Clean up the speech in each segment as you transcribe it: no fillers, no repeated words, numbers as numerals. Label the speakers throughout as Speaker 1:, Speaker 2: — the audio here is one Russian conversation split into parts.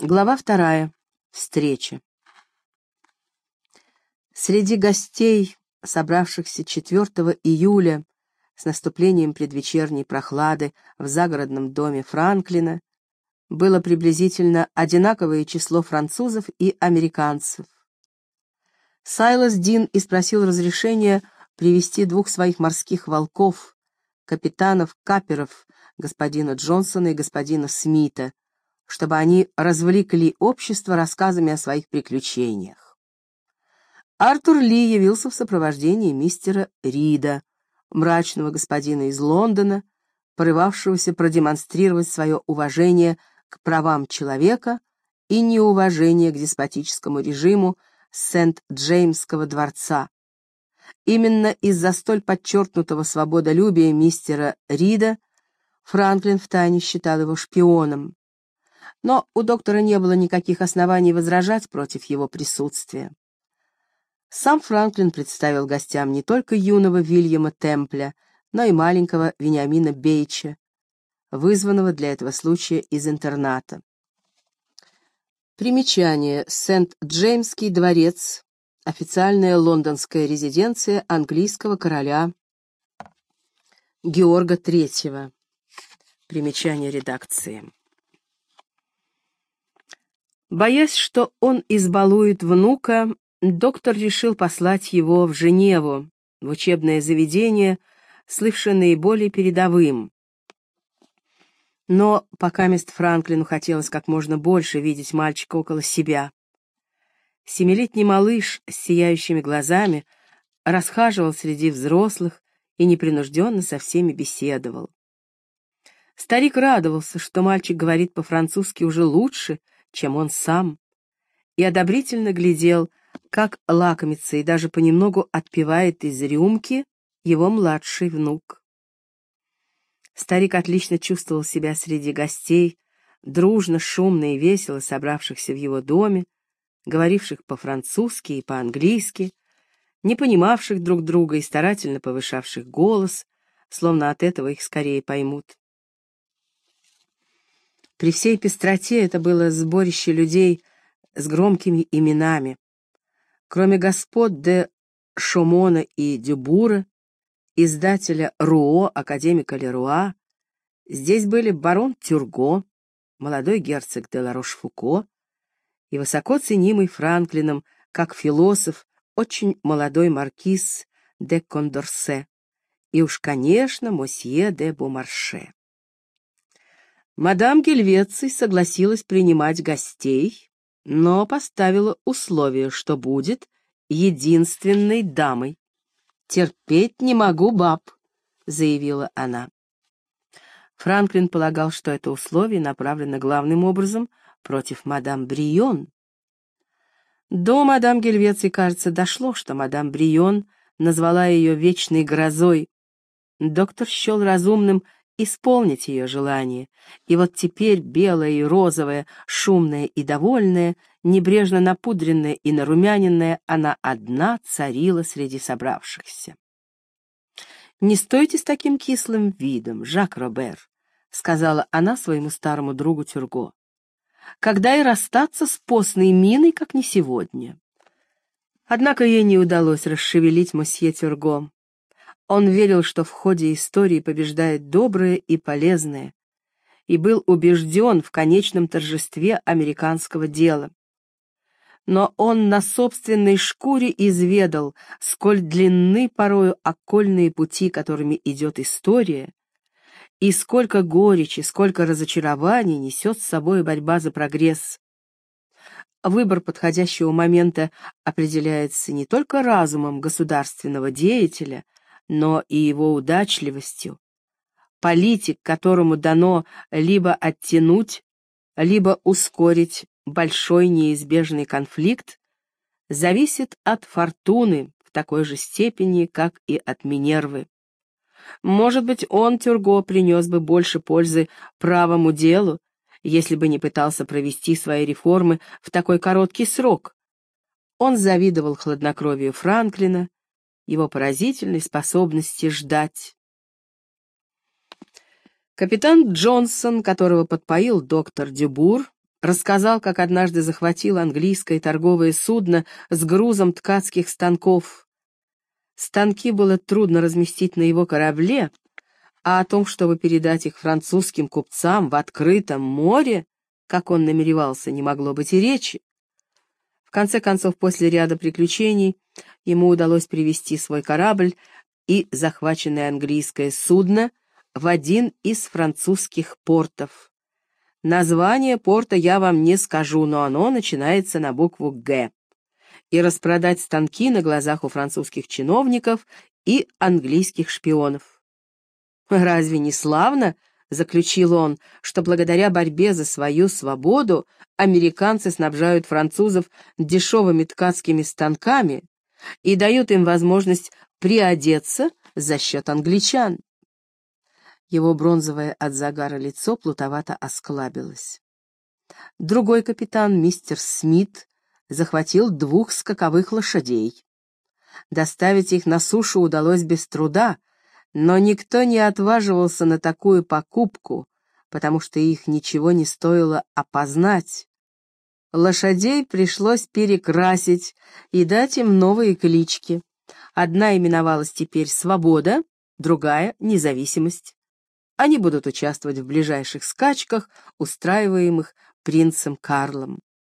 Speaker 1: Глава 2. Встреча. Среди гостей, собравшихся 4 июля с наступлением предвечерней прохлады в загородном доме Франклина, было приблизительно одинаковое число французов и американцев. Сайлас Дин и спросил разрешения привести 2 своих морских волков, капитанов-каперов, господина Джонсона и господина Смита, чтобы они развлекли общество рассказами о своих приключениях. Артур Ли явился в сопровождении мистера Рида, мрачного господина из Лондона, порывавшегося продемонстрировать свое уважение к правам человека и неуважение к деспотическому режиму Сент-Джеймского дворца. Именно из-за столь подчеркнутого свободолюбия мистера Рида Франклин втайне считал его шпионом. Но у доктора не было никаких оснований возражать против его присутствия. Сам Франклин представил гостям не только юного Вильяма Темпля, но и маленького Вениамина Бейча, вызванного для этого случая из интерната. Примечание. Сент-Джеймский дворец — официальная лондонская резиденция английского короля Георга III. Примечание редакции. Боясь, что он избалует внука, доктор решил послать его в Женеву, в учебное заведение, слывшее наиболее передовым. Но покамест Франклину хотелось как можно больше видеть мальчика около себя. 7-летний малыш с сияющими глазами расхаживал среди взрослых и непринужденно со всеми беседовал. Старик радовался, что мальчик говорит по-французски уже лучше, чем он сам, и одобрительно глядел, как лакомится и даже понемногу отпивает из рюмки его младший внук. Старик отлично чувствовал себя среди гостей, дружно, шумно и весело собравшихся в его доме, говоривших по-французски и по-английски, не понимавших друг друга и старательно повышавших голос, словно от этого их скорее поймут. При всей пестроте это было сборище людей с громкими именами. Кроме господ де Шомона и Дюбура, издателя Руо, академика Леруа, здесь были барон Тюрго, молодой герцог де Ла-Рош-Фуко и высоко ценимый Франклином, как философ, очень молодой маркиз де Кондорсе и уж, конечно, мосье де Бомарше. Мадам Гельвеций согласилась принимать гостей, но поставила условие, что будет единственной дамой. «Терпеть не могу баб», — заявила она. Франклин полагал, что это условие направлено главным образом против мадам Брион. До мадам Гельвеций, кажется, дошло, что мадам Брион назвала ее вечной грозой. Доктор счел разумным исполнить ее желание, и вот теперь белая и розовая, шумная и довольная, небрежно напудренная и нарумяненная, она одна царила среди собравшихся. «Не стойте с таким кислым видом, Жак Робер», — сказала она своему старому другу Тюрго. «Когда и расстаться с постной миной, как не сегодня». Однако ей не удалось расшевелить мосье Тюрго. Он верил, что в ходе истории побеждает доброе и полезное, и был убежден в конечном торжестве американского дела. Но он на собственной шкуре изведал, сколь длинны порою окольные пути, которыми идет история, и сколько горечи, сколько разочарований несет с собой борьба за прогресс. Выбор подходящего момента определяется не только разумом государственного деятеля, но и его удачливостью. Политик, которому дано либо оттянуть, либо ускорить большой неизбежный конфликт, зависит от фортуны в такой же степени, как и от Минервы. Может быть, он, Тюрго, принес бы больше пользы правому делу, если бы не пытался провести свои реформы в такой короткий срок. Он завидовал хладнокровию Франклина, его поразительной способности ждать. Капитан Джонсон, которого подпоил доктор Дюбур, рассказал, как однажды захватил английское торговое судно с грузом ткацких станков. Станки было трудно разместить на его корабле, а о том, чтобы передать их французским купцам в открытом море, как он намеревался, не могло быть и речи. В конце концов, после ряда приключений, ему удалось привести свой корабль и захваченное английское судно в один из французских портов. Название порта я вам не скажу, но оно начинается на букву «Г». И распродать станки на глазах у французских чиновников и английских шпионов. «Разве не славно, — заключил он, — что благодаря борьбе за свою свободу американцы снабжают французов дешевыми ткацкими станками и дают им возможность приодеться за счет англичан?» Его бронзовое от загара лицо плутовато осклабилось. Другой капитан, мистер Смит, захватил 2 скаковых лошадей. Доставить их на сушу удалось без труда, но никто не отваживался на такую покупку, потому что их ничего не стоило опознать. Лошадей пришлось перекрасить и дать им новые клички. Одна именовалась теперь «Свобода», другая — «Независимость». Они будут участвовать в ближайших скачках, устраиваемых принцем Карлом.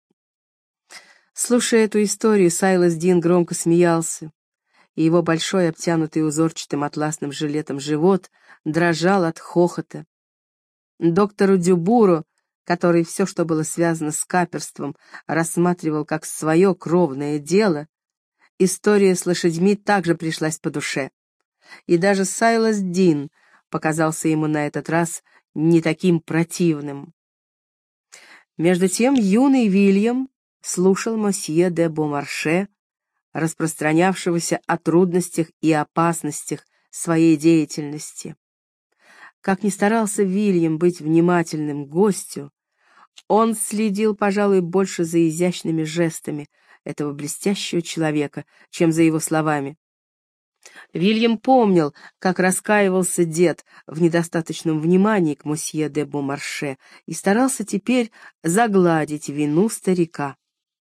Speaker 1: Слушая эту историю, Сайлас Дин громко смеялся, и его большой, обтянутый узорчатым атласным жилетом живот дрожал от хохота. Доктору Дюбуру, который все, что было связано с каперством, рассматривал как свое кровное дело, история с лошадьми также пришлась по душе. И даже Сайлас Дин показался ему на этот раз не таким противным. Между тем юный Вильям слушал мосье де Бомарше, распространявшегося о трудностях и опасностях своей деятельности. Как ни старался Вильям быть внимательным к гостю, он следил, пожалуй, больше за изящными жестами этого блестящего человека, чем за его словами. Вильям помнил, как раскаивался дед в недостаточном внимании к мосье де Бомарше и старался теперь загладить вину старика.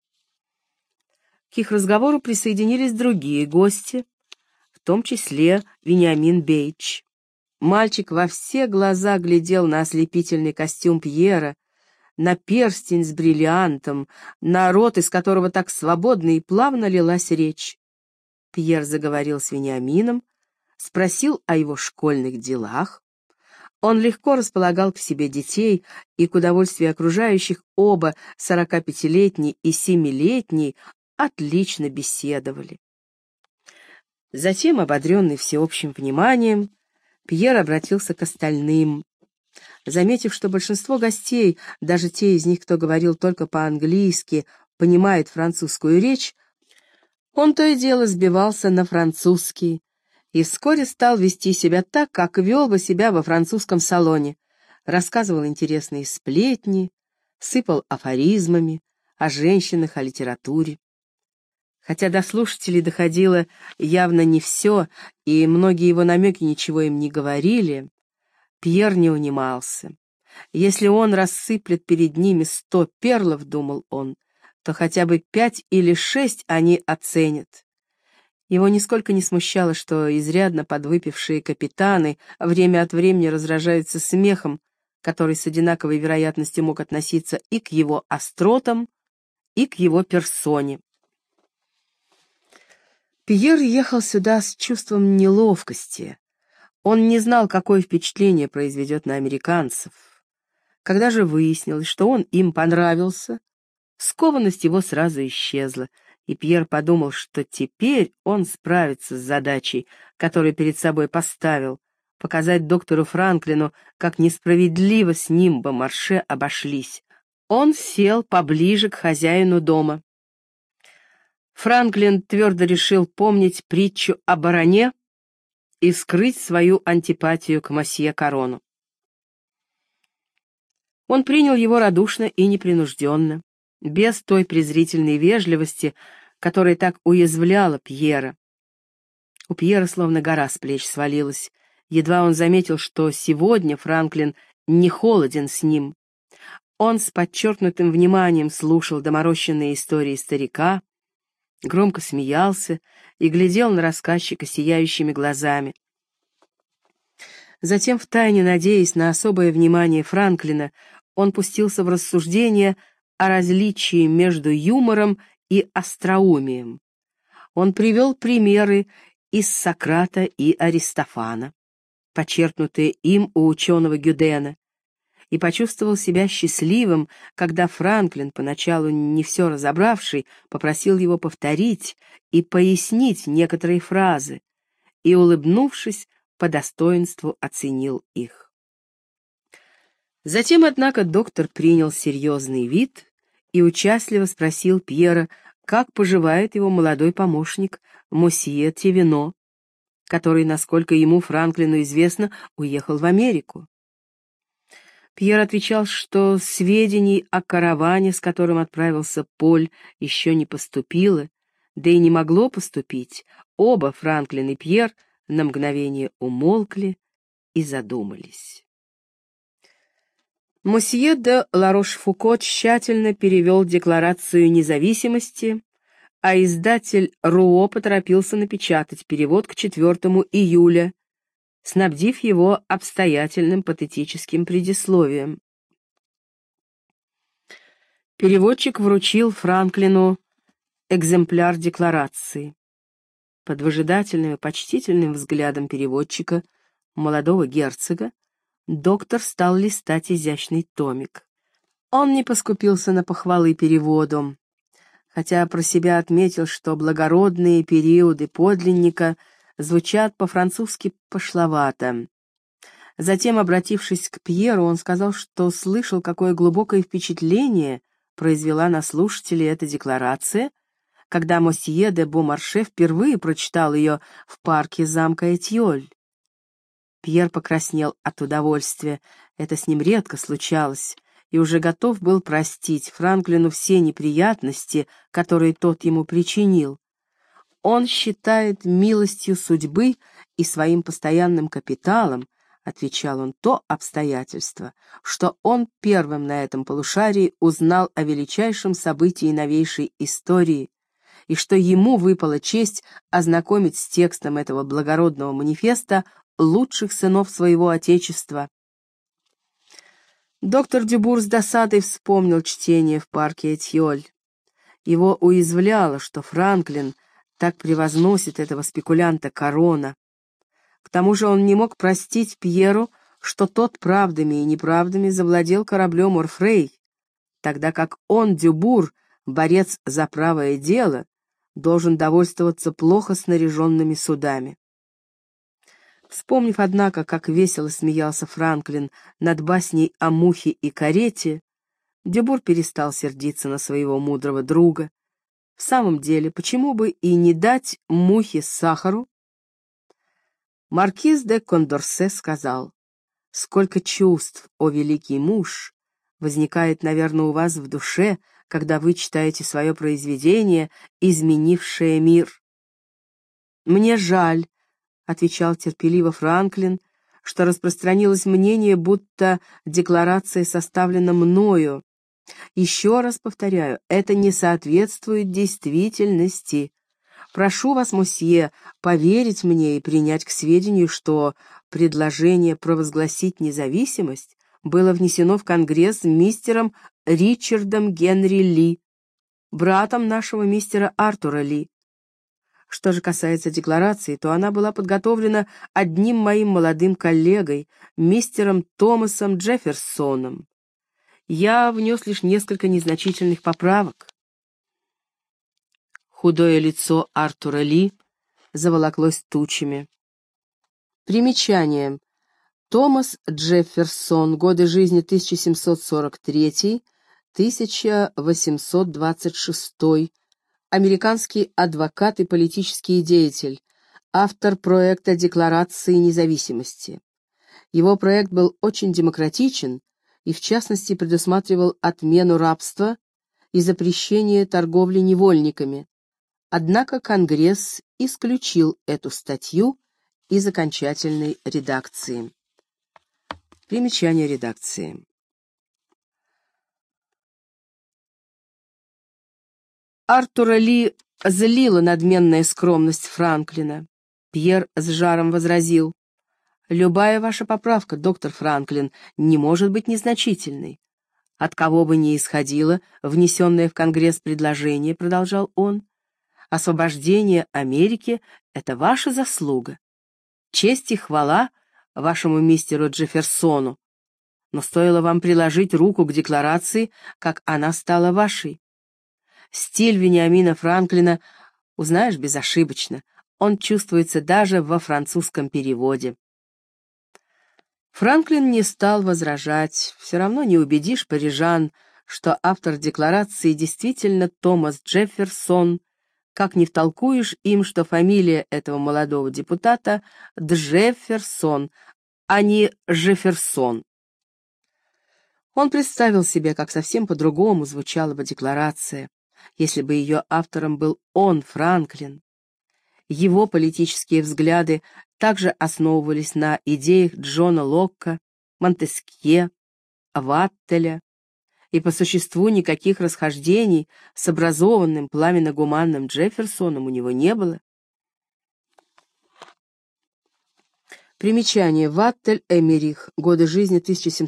Speaker 1: К их разговору присоединились другие гости, в том числе Вениамин Бейдж. Мальчик во все глаза глядел на ослепительный костюм Пьера, на перстень с бриллиантом, на рот, из которого так свободно и плавно лилась речь. Пьер заговорил с Вениамином, спросил о его школьных делах. Он легко располагал к себе детей, и к удовольствию окружающих оба, 45-летний и 7-летний, отлично беседовали. Затем, ободренный всеобщим вниманием, Пьер обратился к остальным. Заметив, что большинство гостей, даже те из них, кто говорил только по-английски, понимает французскую речь, он то и дело сбивался на французский и вскоре стал вести себя так, как вел бы себя во французском салоне, рассказывал интересные сплетни, сыпал афоризмами о женщинах, о литературе. Хотя до слушателей доходило явно не все, и многие его намеки ничего им не говорили, Пьер не унимался. Если он рассыплет перед ними 100 перлов, думал он, то хотя бы 5 или 6 они оценят. Его нисколько не смущало, что изрядно подвыпившие капитаны время от времени разражаются смехом, который с одинаковой вероятностью мог относиться и к его остротам, и к его персоне. Пьер ехал сюда с чувством неловкости. Он не знал, какое впечатление произведет на американцев. Когда же выяснилось, что он им понравился, скованность его сразу исчезла, и Пьер подумал, что теперь он справится с задачей, которую перед собой поставил, показать доктору Франклину, как несправедливо с ним Бомарше обошлись. Он сел поближе к хозяину дома. Франклин твердо решил помнить притчу о бароне и скрыть свою антипатию к мосье Карону. Он принял его радушно и непринужденно, без той презрительной вежливости, которая так уязвляла Пьера. У Пьера словно гора с плеч свалилась, едва он заметил, что сегодня Франклин не холоден с ним. Он с подчеркнутым вниманием слушал доморощенные истории старика, громко смеялся и глядел на рассказчика сияющими глазами. Затем, втайне надеясь на особое внимание Франклина, он пустился в рассуждения о различии между юмором и остроумием. Он привел примеры из Сократа и Аристофана, почерпнутые им у ученого Гюдена, и почувствовал себя счастливым, когда Франклин, поначалу не все разобравший, попросил его повторить и пояснить некоторые фразы, и, улыбнувшись, по достоинству оценил их. Затем, однако, доктор принял серьезный вид и участливо спросил Пьера, как поживает его молодой помощник мосье Тевино, который, насколько ему, Франклину известно, уехал в Америку. Пьер отвечал, что сведений о караване, с которым отправился Поль, еще не поступило, да и не могло поступить. Оба, Франклин и Пьер, на мгновение умолкли и задумались. Мосье де Ларош-Фуко тщательно перевел Декларацию независимости, а издатель Руо поторопился напечатать перевод к 4 июля, снабдив его обстоятельным патетическим предисловием. Переводчик вручил Франклину экземпляр декларации. Под выжидательным и почтительным взглядом переводчика, молодого герцога, доктор стал листать изящный томик. Он не поскупился на похвалы переводу, хотя про себя отметил, что благородные периоды подлинника звучат по-французски пошловато. Затем, обратившись к Пьеру, он сказал, что слышал, какое глубокое впечатление произвела на слушателей эта декларация, когда мосье де Бомарше впервые прочитал ее в парке замка Этьоль. Пьер покраснел от удовольствия, это с ним редко случалось, и уже готов был простить Франклину все неприятности, которые тот ему причинил. Он считает милостью судьбы и своим постоянным капиталом, отвечал он, то обстоятельство, что он первым на этом полушарии узнал о величайшем событии новейшей истории, и что ему выпала честь ознакомить с текстом этого благородного манифеста лучших сынов своего отечества. Доктор Дюбур с досадой вспомнил чтение в парке Этьоль. Его уязвляло, что Франклин так превозносит этого спекулянта Корона. К тому же он не мог простить Пьеру, что тот правдами и неправдами завладел кораблем Орфрей, тогда как он, Дюбур, борец за правое дело, должен довольствоваться плохо снаряженными судами. Вспомнив, однако, как весело смеялся Франклин над басней о мухе и карете, Дюбур перестал сердиться на своего мудрого друга. В самом деле, почему бы и не дать мухе сахару? Маркиз де Кондорсе сказал: «Сколько чувств, о великий муж, возникает, наверное, у вас в душе, когда вы читаете свое произведение, изменившее мир». «Мне жаль», — отвечал терпеливо Франклин, «что распространилось мнение, будто декларация составлена мною. Еще раз повторяю, это не соответствует действительности. Прошу вас, мосье, поверить мне и принять к сведению, что предложение провозгласить независимость было внесено в Конгресс мистером Ричардом Генри Ли, братом нашего мистера Артура Ли. Что же касается декларации, то она была подготовлена одним моим молодым коллегой, мистером Томасом Джефферсоном. Я внес лишь несколько незначительных поправок». Худое лицо Артура Ли заволоклось тучами. Примечание. Томас Джефферсон. Годы жизни 1743-1826. Американский адвокат и политический деятель. Автор проекта Декларации независимости. Его проект был очень демократичен и, в частности, предусматривал отмену рабства и запрещение торговли невольниками. Однако Конгресс исключил эту статью из окончательной редакции. Примечание редакции. Артура Ли злила надменная скромность Франклина. Пьер с жаром возразил: «Любая ваша поправка, доктор Франклин, не может быть незначительной. От кого бы ни исходило внесенное в Конгресс предложение, — продолжал он, — освобождение Америки — это ваша заслуга. Честь и хвала вашему мистеру Джефферсону, но стоило вам приложить руку к декларации, как она стала вашей. Стиль Вениамина Франклина узнаешь безошибочно, он чувствуется даже во французском переводе». Франклин не стал возражать, все равно не убедишь парижан, что автор декларации действительно Томас Джефферсон, как не втолкуешь им, что фамилия этого молодого депутата Джефферсон, а не Жефферсон. Он представил себе, как совсем по-другому звучала бы декларация, если бы ее автором был он, Франклин. Его политические взгляды также основывались на идеях Джона Локка, Монтескье, Ваттеля, и по существу никаких расхождений с образованным пламенно-гуманным Джефферсоном у него не было. Примечание. Ваттель Эмерих. Годы жизни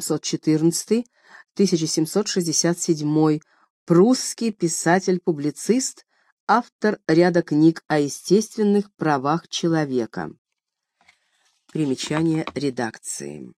Speaker 1: 1714-1767. Прусский писатель-публицист, автор ряда книг о естественных правах человека. Примечание редакции.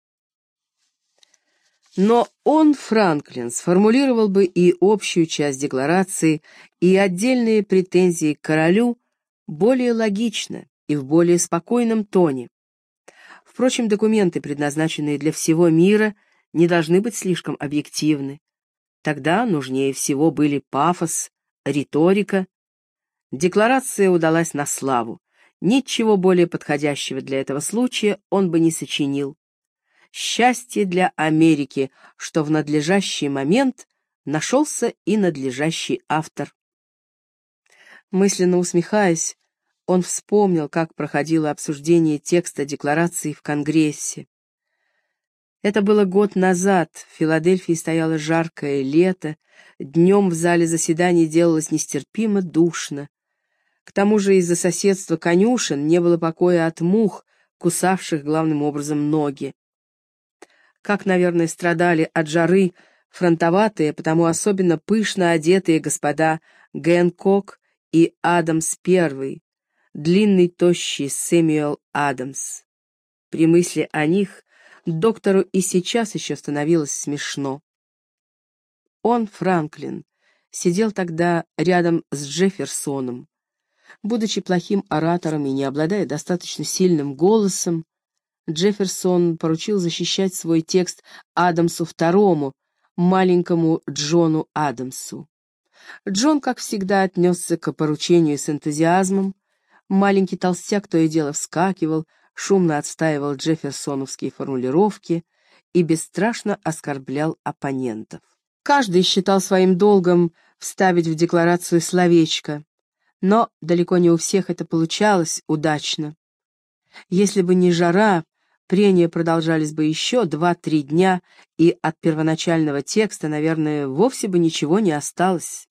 Speaker 1: Но он, Франклин, сформулировал бы и общую часть декларации, и отдельные претензии к королю более логично и в более спокойном тоне. Впрочем, документы, предназначенные для всего мира, не должны быть слишком объективны. Тогда нужнее всего были пафос, риторика. Декларация удалась на славу. Ничего более подходящего для этого случая он бы не сочинил. Счастье для Америки, что в надлежащий момент нашелся и надлежащий автор. Мысленно усмехаясь, он вспомнил, как проходило обсуждение текста декларации в Конгрессе. Это было год назад, в Филадельфии стояло жаркое лето, днем в зале заседаний делалось нестерпимо душно. К тому же из-за соседства конюшен не было покоя от мух, кусавших главным образом ноги. Как, наверное, страдали от жары фронтоватые, потому особенно пышно одетые господа Гэнкок и Адамс I, длинный тощий Сэмюэл Адамс. При мысли о них доктору и сейчас еще становилось смешно. Он, Франклин, сидел тогда рядом с Джефферсоном. Будучи плохим оратором и не обладая достаточно сильным голосом, Джефферсон поручил защищать свой текст Адамсу II, маленькому Джону Адамсу. Джон, как всегда, отнесся к поручению с энтузиазмом. Маленький толстяк то и дело вскакивал, шумно отстаивал джефферсоновские формулировки и бесстрашно оскорблял оппонентов. Каждый считал своим долгом вставить в декларацию словечко, но далеко не у всех это получалось удачно. Если бы не жара, прения продолжались бы еще 2-3 дня, и от первоначального текста, наверное, вовсе бы ничего не осталось.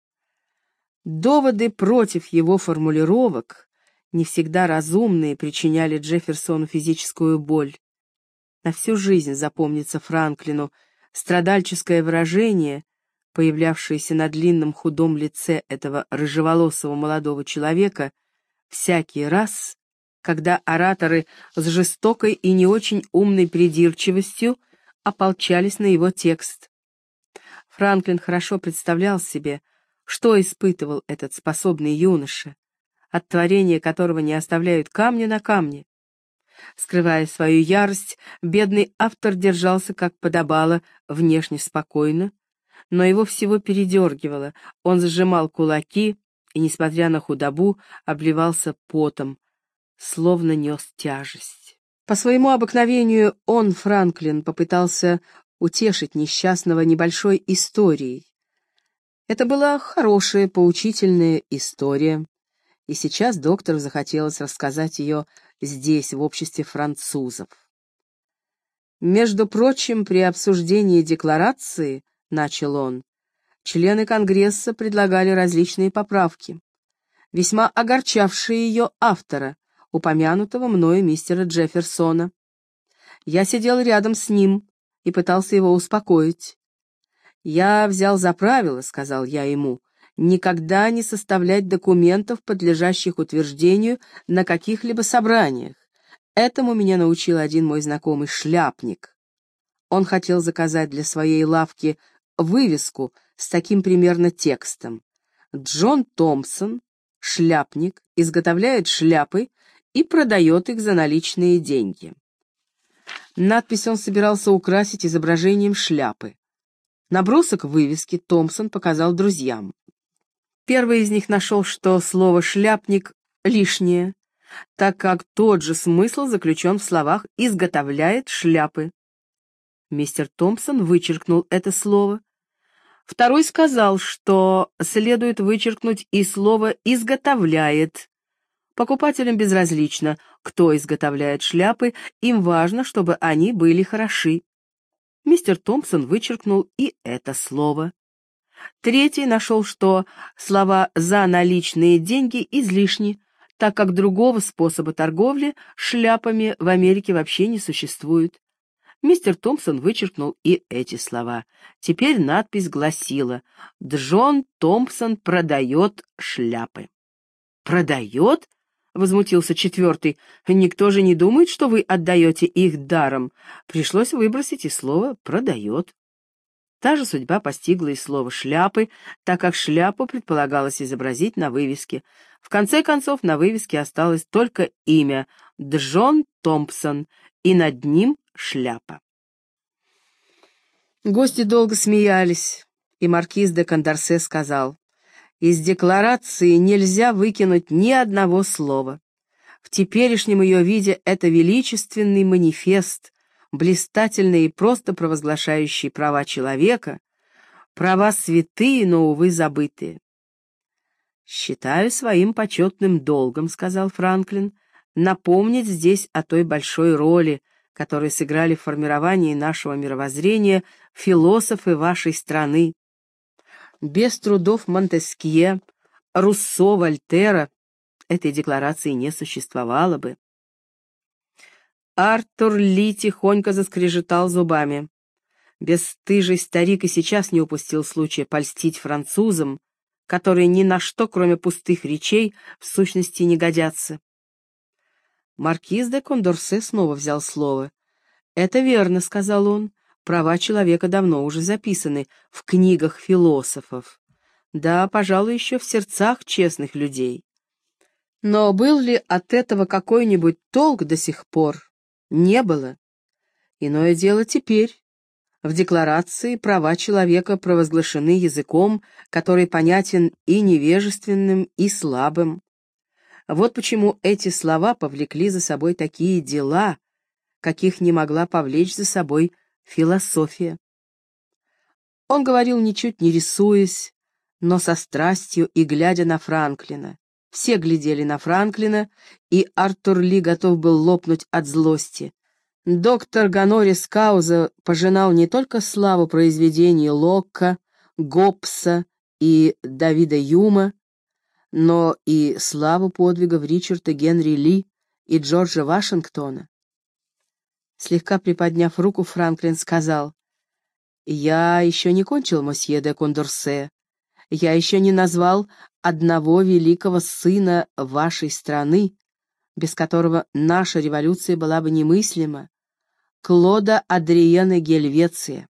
Speaker 1: Доводы против его формулировок, не всегда разумные, причиняли Джефферсону физическую боль. На всю жизнь запомнится Франклину страдальческое выражение, появлявшееся на длинном худом лице этого рыжеволосого молодого человека всякий раз, когда ораторы с жестокой и не очень умной придирчивостью ополчались на его текст. Франклин хорошо представлял себе, что испытывал этот способный юноша, от творения которого не оставляют камня на камне. Скрывая свою ярость, бедный автор держался, как подобало, внешне спокойно, но его всего передергивало, он сжимал кулаки и, несмотря на худобу, обливался потом, словно нес тяжесть. По своему обыкновению он, Франклин, попытался утешить несчастного небольшой историей. Это была хорошая, поучительная история, и сейчас доктору захотелось рассказать ее здесь, в обществе французов. Между прочим, при обсуждении декларации, начал он, члены Конгресса предлагали различные поправки, весьма огорчавшие ее автора, упомянутого мною мистера Джефферсона. Я сидел рядом с ним и пытался его успокоить. «Я взял за правило, — сказал я ему, — никогда не составлять документов, подлежащих утверждению на каких-либо собраниях. Этому меня научил один мой знакомый шляпник. Он хотел заказать для своей лавки вывеску с таким примерно текстом: «Джон Томпсон, шляпник, изготовляет шляпы и продает их за наличные деньги». Надпись он собирался украсить изображением шляпы. Набросок вывески Томпсон показал друзьям. Первый из них нашел, что слово «шляпник» лишнее, так как тот же смысл заключен в словах «изготовляет шляпы». Мистер Томпсон вычеркнул это слово. Второй сказал, что следует вычеркнуть и слово «изготовляет». Покупателям безразлично, кто изготовляет шляпы, им важно, чтобы они были хороши. Мистер Томпсон вычеркнул и это слово. Третий нашел, что слова «за наличные деньги» излишни, так как другого способа торговли шляпами в Америке вообще не существует. Мистер Томпсон вычеркнул и эти слова. Теперь надпись гласила: «Джон Томпсон продает шляпы». «Продает?» — возмутился четвертый. «Никто же не думает, что вы отдаете их даром». Пришлось выбросить и слово «продает». Та же судьба постигла и слово «шляпы», так как шляпу предполагалось изобразить на вывеске. В конце концов, на вывеске осталось только имя — Джон Томпсон, и над ним шляпа. Гости долго смеялись, и маркиз де Кондорсе сказал: «Из декларации нельзя выкинуть ни одного слова. В теперешнем ее виде это величественный манифест, блистательный и просто провозглашающий права человека, права святые, но, увы, забытые». «Считаю своим почетным долгом, — сказал Франклин, — напомнить здесь о той большой роли, которую сыграли в формировании нашего мировоззрения философы вашей страны. Без трудов Монтескье, Руссо, Вольтера этой декларации не существовало бы». Артур Ли тихонько заскрежетал зубами. Бесстыжий старик и сейчас не упустил случая польстить французам, которые ни на что, кроме пустых речей, в сущности не годятся. Маркиз де Кондорсе снова взял слово. «Это верно, — сказал он, — права человека давно уже записаны в книгах философов. Да, пожалуй, еще в сердцах честных людей. Но был ли от этого какой-нибудь толк до сих пор? Не было. Иное дело теперь. В декларации права человека провозглашены языком, который понятен и невежественным, и слабым. Вот почему эти слова повлекли за собой такие дела, каких не могла повлечь за собой философия. Он говорил, ничуть не рисуясь, но со страстью и глядя на Франклина. Все глядели на Франклина, и Артур Ли готов был лопнуть от злости. Доктор Гонорис Кауза пожинал не только славу произведений Локка, Гоббса и Давида Юма, но и славу подвигов Ричарда Генри Ли и Джорджа Вашингтона. Слегка приподняв руку, Франклин сказал: «Я еще не кончил, мосье де Кондорсе. Я еще не назвал одного великого сына вашей страны, без которого наша революция была бы немыслима, Клода Адриена Гельвеция.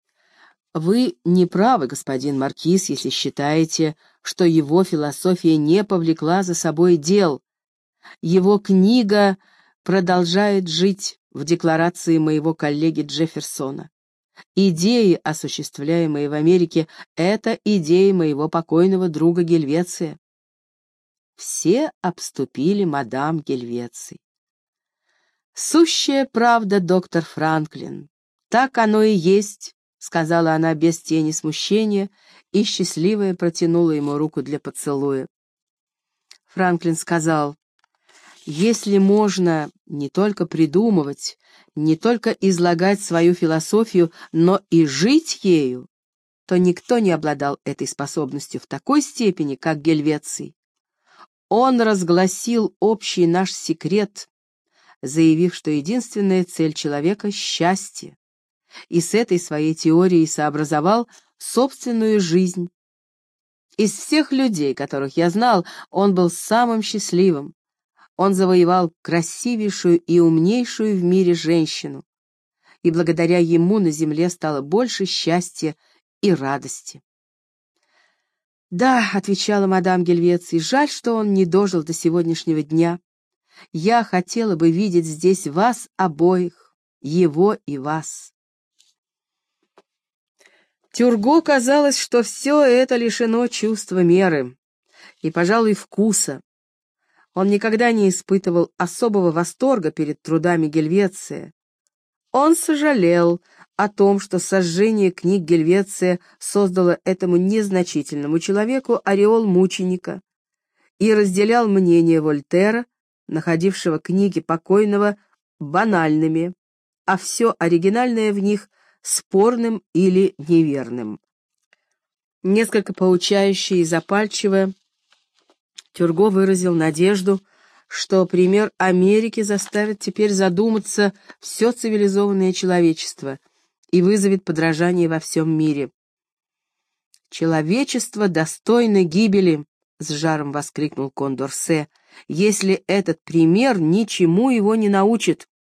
Speaker 1: Вы не правы, господин маркиз, если считаете, что его философия не повлекла за собой дел. Его книга продолжает жить в декларации моего коллеги Джефферсона. Идеи, осуществляемые в Америке, — это идеи моего покойного друга Гельвеция». Все обступили мадам Гельвеций. «Сущая правда, доктор Франклин. Так оно и есть», — сказала она без тени смущения, и счастливая протянула ему руку для поцелуя. Франклин сказал: «Если можно не только придумывать, не только излагать свою философию, но и жить ею, то никто не обладал этой способностью в такой степени, как Гельвеций. Он разгласил общий наш секрет, заявив, что единственная цель человека — счастье, и с этой своей теорией сообразовал собственную жизнь. Из всех людей, которых я знал, он был самым счастливым. Он завоевал красивейшую и умнейшую в мире женщину, и благодаря ему на земле стало больше счастья и радости. «Да», — отвечала мадам Гельвеций, — «жаль, что он не дожил до сегодняшнего дня. Я хотела бы видеть здесь вас обоих, его и вас». Тюрго казалось, что все это лишено чувства меры и, пожалуй, вкуса. Он никогда не испытывал особого восторга перед трудами Гельвеция. Он сожалел о том, что сожжение книг Гельвеция создало этому незначительному человеку ореол мученика, и разделял мнение Вольтера, находившего книги покойного банальными, а все оригинальное в них спорным или неверным. Несколько поучающе и запальчиво Тюрго выразил надежду, что пример Америки заставит теперь задуматься все цивилизованное человечество и вызовет подражание во всем мире. «Человечество достойно гибели», — с жаром воскликнул Кондорсе, — «если этот пример ничему его не научит».